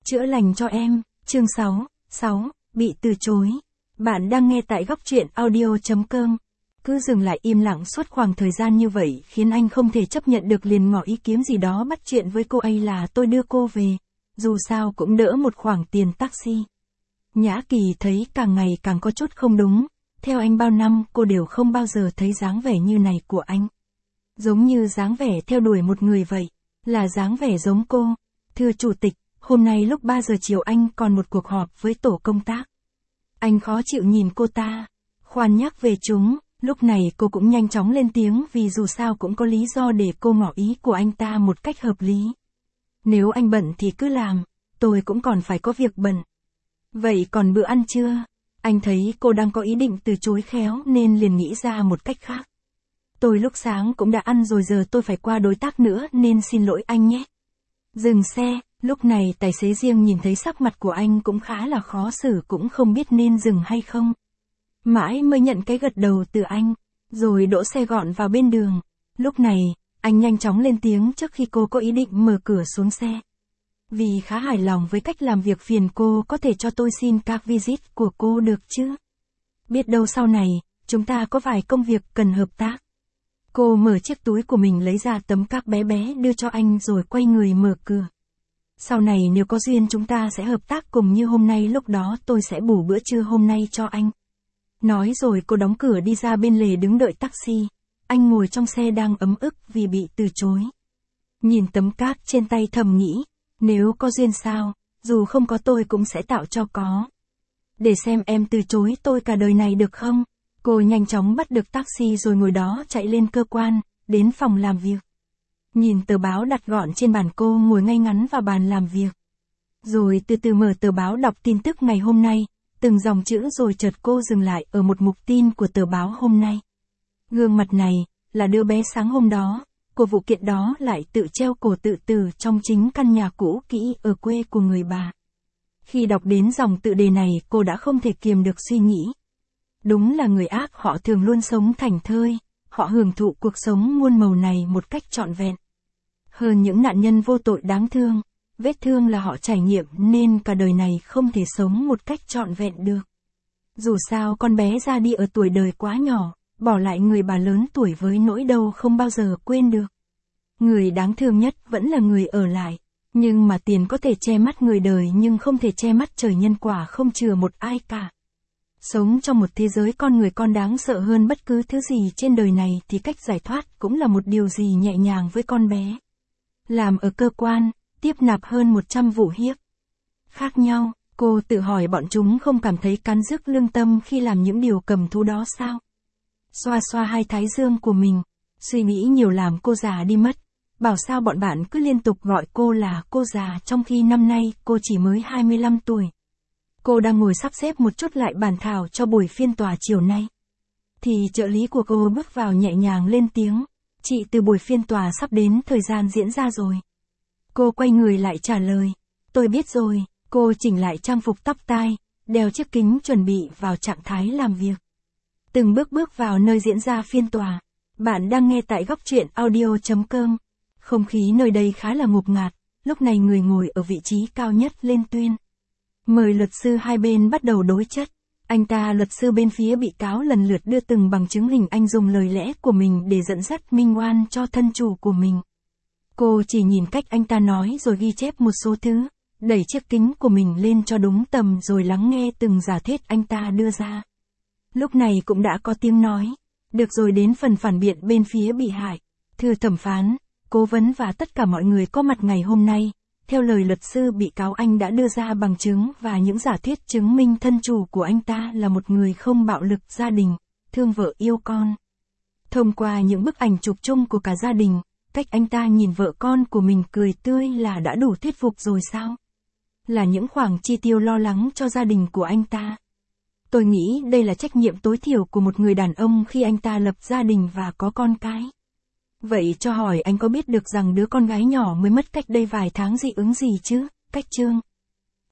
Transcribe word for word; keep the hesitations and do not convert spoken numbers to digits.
chữa lành cho em, chương sáu, sáu, bị từ chối. Bạn đang nghe tại góc truyện audio chấm com. Cứ dừng lại im lặng suốt khoảng thời gian như vậy khiến anh không thể chấp nhận được, liền ngỏ ý kiếm gì đó bắt chuyện với cô ấy là tôi đưa cô về. Dù sao cũng đỡ một khoản tiền taxi. Nhã Kỳ thấy càng ngày càng có chút không đúng. Theo anh bao năm cô đều không bao giờ thấy dáng vẻ như này của anh. Giống như dáng vẻ theo đuổi một người vậy. Là dáng vẻ giống cô. Thưa chủ tịch, hôm nay lúc ba giờ chiều anh còn một cuộc họp với tổ công tác. Anh khó chịu nhìn cô ta. Khoan nhắc về chúng, lúc này cô cũng nhanh chóng lên tiếng vì dù sao cũng có lý do để cô ngỏ ý của anh ta một cách hợp lý. Nếu anh bận thì cứ làm, tôi cũng còn phải có việc bận. Vậy còn bữa ăn trưa? Anh thấy cô đang có ý định từ chối khéo nên liền nghĩ ra một cách khác. Tôi lúc sáng cũng đã ăn rồi, giờ tôi phải qua đối tác nữa nên xin lỗi anh nhé. Dừng xe, lúc này tài xế riêng nhìn thấy sắc mặt của anh cũng khá là khó xử, cũng không biết nên dừng hay không. Mãi mới nhận cái gật đầu từ anh, rồi đỗ xe gọn vào bên đường. Lúc này, anh nhanh chóng lên tiếng trước khi cô có ý định mở cửa xuống xe. Vì khá hài lòng với cách làm việc, phiền cô có thể cho tôi xin các visit của cô được chứ? Biết đâu sau này, chúng ta có vài công việc cần hợp tác. Cô mở chiếc túi của mình lấy ra tấm các bé bé đưa cho anh rồi quay người mở cửa. Sau này nếu có duyên chúng ta sẽ hợp tác cùng như hôm nay, lúc đó tôi sẽ bù bữa trưa hôm nay cho anh. Nói rồi cô đóng cửa đi ra bên lề đứng đợi taxi. Anh ngồi trong xe đang ấm ức vì bị từ chối. Nhìn tấm cát trên tay thầm nghĩ, nếu có duyên sao, dù không có tôi cũng sẽ tạo cho có. Để xem em từ chối tôi cả đời này được không? Cô nhanh chóng bắt được taxi rồi ngồi đó chạy lên cơ quan, đến phòng làm việc. Nhìn tờ báo đặt gọn trên bàn, cô ngồi ngay ngắn vào bàn làm việc. Rồi từ từ mở tờ báo đọc tin tức ngày hôm nay, từng dòng chữ rồi chợt cô dừng lại ở một mục tin của tờ báo hôm nay. Gương mặt này, là đứa bé sáng hôm đó, của vụ kiện đó lại tự treo cổ tự tử trong chính căn nhà cũ kỹ ở quê của người bà. Khi đọc đến dòng tựa đề này cô đã không thể kiềm được suy nghĩ. Đúng là người ác họ thường luôn sống thảnh thơi, họ hưởng thụ cuộc sống muôn màu này một cách trọn vẹn. Hơn những nạn nhân vô tội đáng thương, vết thương là họ trải nghiệm nên cả đời này không thể sống một cách trọn vẹn được. Dù sao con bé ra đi ở tuổi đời quá nhỏ, bỏ lại người bà lớn tuổi với nỗi đau không bao giờ quên được. Người đáng thương nhất vẫn là người ở lại, nhưng mà tiền có thể che mắt người đời nhưng không thể che mắt trời, nhân quả không chừa một ai cả. Sống trong một thế giới con người con đáng sợ hơn bất cứ thứ gì trên đời này thì cách giải thoát cũng là một điều gì nhẹ nhàng với con bé. Làm ở cơ quan, tiếp nạp hơn một trăm vụ hiếp khác nhau, cô tự hỏi bọn chúng không cảm thấy cắn rứt lương tâm khi làm những điều cầm thú đó sao? Xoa xoa hai thái dương của mình, suy nghĩ nhiều làm cô già đi mất. Bảo sao bọn bạn cứ liên tục gọi cô là cô già trong khi năm nay cô chỉ mới hai mươi lăm tuổi. Cô đang ngồi sắp xếp một chút lại bản thảo cho buổi phiên tòa chiều nay. Thì trợ lý của cô bước vào nhẹ nhàng lên tiếng, chị, từ buổi phiên tòa sắp đến thời gian diễn ra rồi. Cô quay người lại trả lời, tôi biết rồi. Cô chỉnh lại trang phục tóc tai, đeo chiếc kính chuẩn bị vào trạng thái làm việc. Từng bước bước vào nơi diễn ra phiên tòa. Bạn đang nghe tại góc truyện audio chấm com. Không khí nơi đây khá là ngột ngạt, lúc này người ngồi ở vị trí cao nhất lên tuyên. Mời luật sư hai bên bắt đầu đối chất. Anh ta, luật sư bên phía bị cáo, lần lượt đưa từng bằng chứng hình ảnh, dùng lời lẽ của mình để dẫn dắt minh oan cho thân chủ của mình. Cô chỉ nhìn cách anh ta nói rồi ghi chép một số thứ, đẩy chiếc kính của mình lên cho đúng tầm rồi lắng nghe từng giả thuyết anh ta đưa ra. Lúc này cũng đã có tiếng nói. Được rồi, đến phần phản biện bên phía bị hại. Thưa thẩm phán, cố vấn và tất cả mọi người có mặt ngày hôm nay, theo lời luật sư bị cáo, anh đã đưa ra bằng chứng và những giả thuyết chứng minh thân chủ của anh ta là một người không bạo lực gia đình, thương vợ yêu con. Thông qua những bức ảnh chụp chung của cả gia đình, cách anh ta nhìn vợ con của mình cười tươi là đã đủ thuyết phục rồi sao? Là những khoản chi tiêu lo lắng cho gia đình của anh ta. Tôi nghĩ đây là trách nhiệm tối thiểu của một người đàn ông khi anh ta lập gia đình và có con cái. Vậy cho hỏi anh có biết được rằng đứa con gái nhỏ mới mất cách đây vài tháng dị ứng gì chứ? Cách Trương.